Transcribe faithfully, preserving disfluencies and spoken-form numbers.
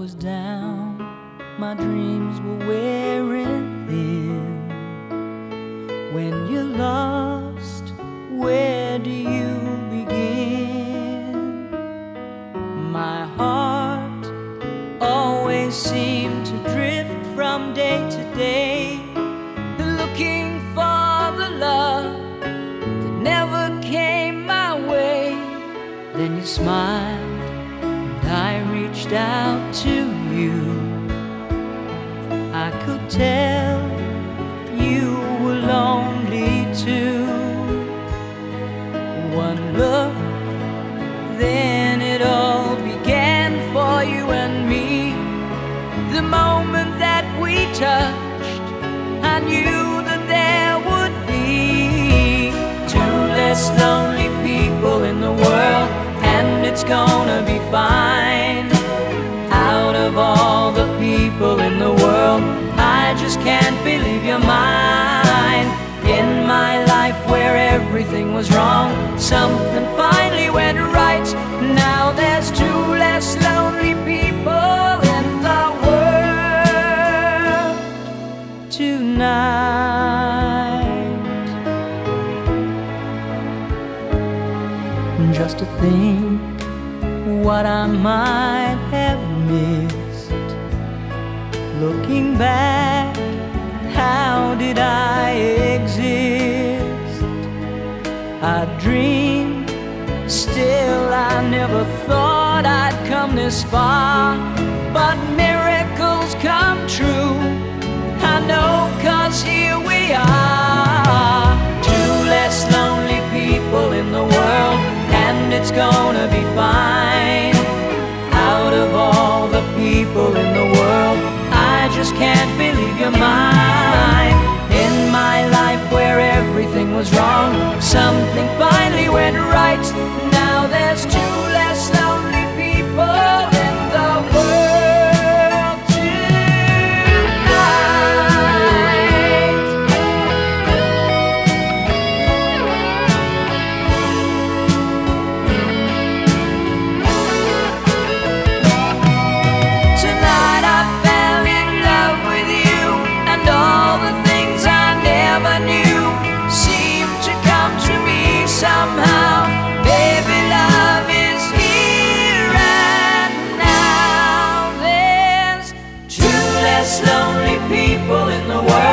was down, my dreams were wearing thin. When you're lost, where do you begin? My heart always seemed to drift from day to day, looking for the love that never came my way. Then you smiled and I reached out to you. I could tell you were lonely too. One look, then it all began for you and me. The moment that we touched, I knew that there would be two less lonely people in the world, and it's gonna be fine. Out of all the people in the world, I just can't believe you're mine. In my life where everything was wrong, something finally went right. Now there's two less lonely people in the world tonight. Just to think what I might have missed. Looking back, how did I exist? I dreamed, still I never thought I'd come this far. But miracles come true, I know, 'cause here we are. Two less lonely people in the world, and it's gonna be fine. Out of all the people in the world, I just can't believe you're mine. In my life where everything was wrong, something finally went right. Now there's two less lonely people in the world tonight. Tonight I fell in love with you, and all the things I never knew seem to come to me somehow. Baby, love is here and now. There's two less lonely people in the world.